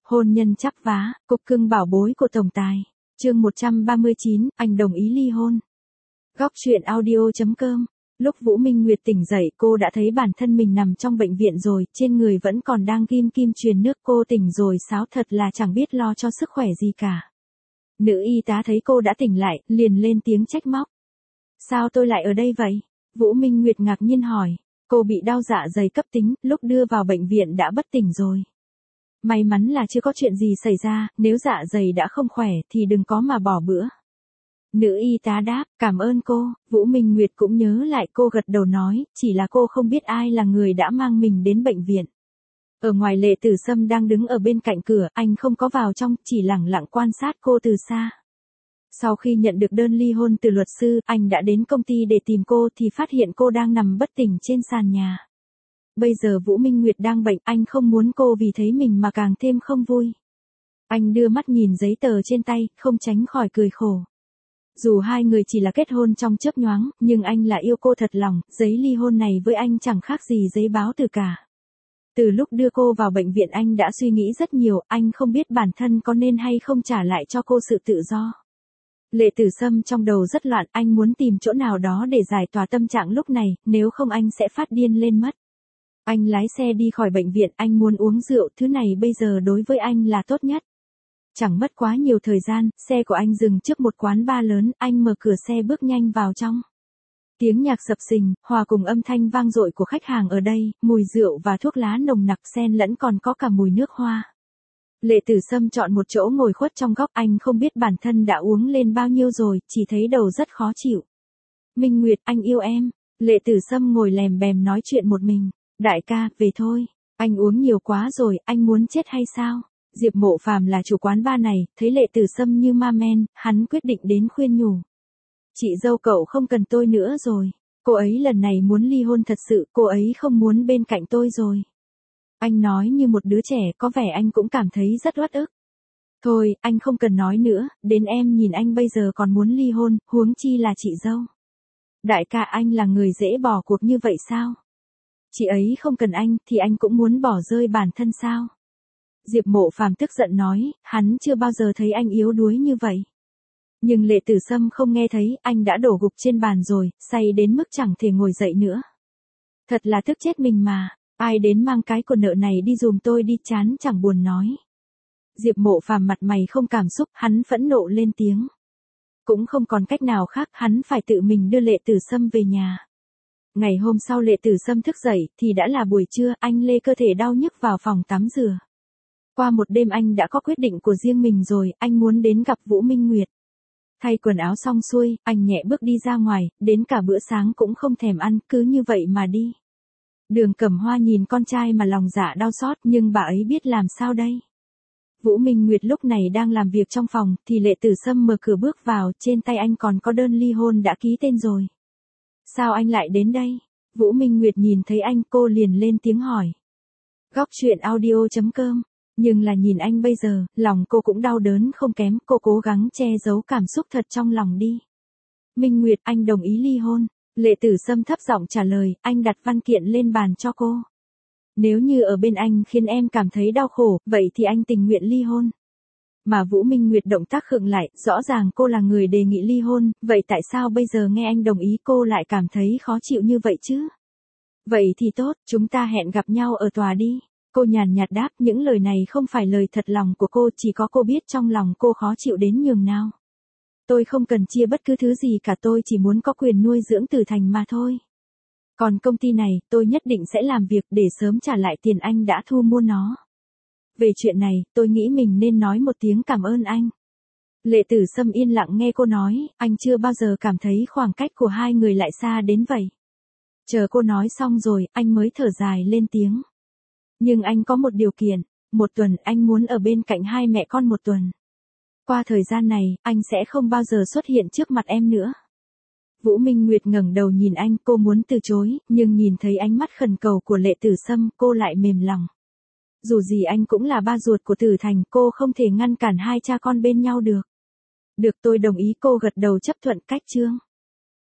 Hôn nhân chắp vá, cục cưng bảo bối của tổng tài. Chương 139, anh đồng ý ly hôn. Góc truyện audio.com. Lúc Vũ Minh Nguyệt tỉnh dậy, cô đã thấy bản thân mình nằm trong bệnh viện rồi, trên người vẫn còn đang ghim kim truyền nước. Cô tỉnh rồi sao, thật là chẳng biết lo cho sức khỏe gì cả. Nữ y tá thấy cô đã tỉnh lại, liền lên tiếng trách móc. Sao tôi lại ở đây vậy? Vũ Minh Nguyệt ngạc nhiên hỏi. Cô bị đau dạ dày cấp tính, lúc đưa vào bệnh viện đã bất tỉnh rồi. May mắn là chưa có chuyện gì xảy ra, nếu dạ dày đã không khỏe thì đừng có mà bỏ bữa. Nữ y tá đáp, cảm ơn cô. Vũ Minh Nguyệt cũng nhớ lại, cô gật đầu nói, chỉ là cô không biết ai là người đã mang mình đến bệnh viện. Ở ngoài Lệ Tử Sâm đang đứng ở bên cạnh cửa, anh không có vào trong, chỉ lẳng lặng quan sát cô từ xa. Sau khi nhận được đơn ly hôn từ luật sư, anh đã đến công ty để tìm cô thì phát hiện cô đang nằm bất tỉnh trên sàn nhà. Bây giờ Vũ Minh Nguyệt đang bệnh, anh không muốn cô vì thấy mình mà càng thêm không vui. Anh đưa mắt nhìn giấy tờ trên tay, không tránh khỏi cười khổ. Dù hai người chỉ là kết hôn trong chớp nhoáng, nhưng anh là yêu cô thật lòng, giấy ly hôn này với anh chẳng khác gì giấy báo từ cả. Từ lúc đưa cô vào bệnh viện anh đã suy nghĩ rất nhiều, anh không biết bản thân có nên hay không trả lại cho cô sự tự do. Lệ Tử Sâm trong đầu rất loạn, anh muốn tìm chỗ nào đó để giải tỏa tâm trạng lúc này, nếu không anh sẽ phát điên lên mất. Anh lái xe đi khỏi bệnh viện, anh muốn uống rượu, thứ này bây giờ đối với anh là tốt nhất. Chẳng mất quá nhiều thời gian, xe của anh dừng trước một quán bar lớn, anh mở cửa xe bước nhanh vào trong. Tiếng nhạc sập sình, hòa cùng âm thanh vang dội của khách hàng ở đây, mùi rượu và thuốc lá nồng nặc xen lẫn còn có cả mùi nước hoa. Lệ Tử Sâm chọn một chỗ ngồi khuất trong góc, anh không biết bản thân đã uống lên bao nhiêu rồi, chỉ thấy đầu rất khó chịu. Minh Nguyệt, anh yêu em. Lệ Tử Sâm ngồi lèm bèm nói chuyện một mình. Đại ca, về thôi. Anh uống nhiều quá rồi, anh muốn chết hay sao? Diệp Mộ Phàm là chủ quán bar này, thấy Lệ Tử Sâm như ma men, hắn quyết định đến khuyên nhủ. Chị dâu cậu không cần tôi nữa rồi. Cô ấy lần này muốn ly hôn thật sự, cô ấy không muốn bên cạnh tôi rồi. Anh nói như một đứa trẻ, có vẻ anh cũng cảm thấy rất uất ức. Thôi, anh không cần nói nữa, đến em nhìn anh bây giờ còn muốn ly hôn, huống chi là chị dâu. Đại ca, anh là người dễ bỏ cuộc như vậy sao? Chị ấy không cần anh, thì anh cũng muốn bỏ rơi bản thân sao? Diệp Mộ Phàm tức giận nói, hắn chưa bao giờ thấy anh yếu đuối như vậy. Nhưng Lệ Tử Sâm không nghe thấy, anh đã đổ gục trên bàn rồi, say đến mức chẳng thể ngồi dậy nữa. Thật là tức chết mình mà, ai đến mang cái của nợ này đi giùm tôi đi, chán chẳng buồn nói. Diệp Mộ Phàm mặt mày không cảm xúc, hắn phẫn nộ lên tiếng. Cũng không còn cách nào khác, hắn phải tự mình đưa Lệ Tử Sâm về nhà. Ngày hôm sau Lệ Tử Sâm thức dậy, thì đã là buổi trưa, anh lê cơ thể đau nhức vào phòng tắm rửa. Qua một đêm anh đã có quyết định của riêng mình rồi, anh muốn đến gặp Vũ Minh Nguyệt. Thay quần áo xong xuôi, anh nhẹ bước đi ra ngoài, đến cả bữa sáng cũng không thèm ăn, cứ như vậy mà đi. Đường Cẩm Hoa nhìn con trai mà lòng dạ đau xót, nhưng bà ấy biết làm sao đây. Vũ Minh Nguyệt lúc này đang làm việc trong phòng, thì Lệ Tử Sâm mở cửa bước vào, trên tay anh còn có đơn ly hôn đã ký tên rồi. Sao anh lại đến đây? Vũ Minh Nguyệt nhìn thấy anh, cô liền lên tiếng hỏi. Góc truyện audio.com. Nhưng là nhìn anh bây giờ, lòng cô cũng đau đớn không kém, cô cố gắng che giấu cảm xúc thật trong lòng đi. Minh Nguyệt, anh đồng ý ly hôn. Lệ Tử Sâm thấp giọng trả lời, anh đặt văn kiện lên bàn cho cô. Nếu như ở bên anh khiến em cảm thấy đau khổ, vậy thì anh tình nguyện ly hôn. Mà Vũ Minh Nguyệt động tác khựng lại, rõ ràng cô là người đề nghị ly hôn, vậy tại sao bây giờ nghe anh đồng ý cô lại cảm thấy khó chịu như vậy chứ? Vậy thì tốt, chúng ta hẹn gặp nhau ở tòa đi. Cô nhàn nhạt đáp, những lời này không phải lời thật lòng của cô, chỉ có cô biết trong lòng cô khó chịu đến nhường nào. Tôi không cần chia bất cứ thứ gì cả, tôi chỉ muốn có quyền nuôi dưỡng Tử Thành mà thôi. Còn công ty này, tôi nhất định sẽ làm việc để sớm trả lại tiền anh đã thu mua nó. Về chuyện này, tôi nghĩ mình nên nói một tiếng cảm ơn anh. Lệ Tử Sâm yên lặng nghe cô nói, anh chưa bao giờ cảm thấy khoảng cách của hai người lại xa đến vậy. Chờ cô nói xong rồi, anh mới thở dài lên tiếng. Nhưng anh có một điều kiện, một tuần anh muốn ở bên cạnh hai mẹ con một tuần. Qua thời gian này, anh sẽ không bao giờ xuất hiện trước mặt em nữa. Vũ Minh Nguyệt ngẩng đầu nhìn anh, cô muốn từ chối, nhưng nhìn thấy ánh mắt khẩn cầu của Lệ Tử Sâm, cô lại mềm lòng. Dù gì anh cũng là ba ruột của Tử Thành, cô không thể ngăn cản hai cha con bên nhau được. Được, tôi đồng ý, cô gật đầu chấp thuận cách chương.